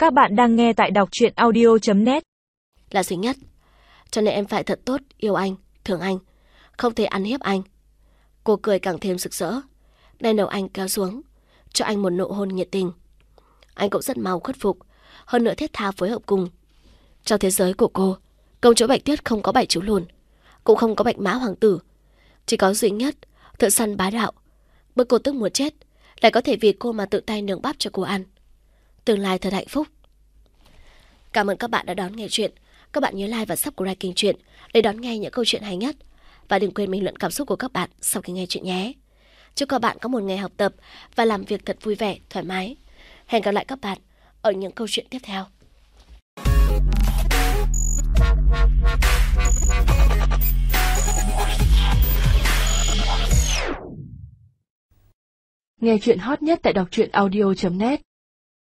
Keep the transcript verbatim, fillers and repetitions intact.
Các bạn đang nghe tại đọc truyện audio chấm net. Là duy nhất. Cho nên em phải thật tốt, yêu anh, thương anh, không thể ăn hiếp anh. Cô cười càng thêm rực rỡ, đem đầu anh kéo xuống, cho anh một nụ hôn nhiệt tình. Anh cũng rất mau khuất phục, hơn nữa thiết tha phối hợp cùng. Trong thế giới của cô, công chúa Bạch Tuyết không có bảy chú lùn, cũng không có Bạch Mã hoàng tử, chỉ có duy nhất thợ săn bá đạo. Bức cô tức muốn chết, lại có thể vì cô mà tự tay nướng bắp cho cô ăn. Tương lai thật hạnh phúc. Cảm ơn các bạn đã đón nghe chuyện. Các bạn nhớ like và subscribe kênh truyện để đón nghe những câu chuyện hay nhất. Và đừng quên bình luận cảm xúc của các bạn sau khi nghe chuyện nhé. Chúc các bạn có một ngày học tập và làm việc thật vui vẻ, thoải mái. Hẹn gặp lại các bạn ở những câu chuyện tiếp theo. Nghe chuyện hot nhất tại đọc truyện audio chấm net.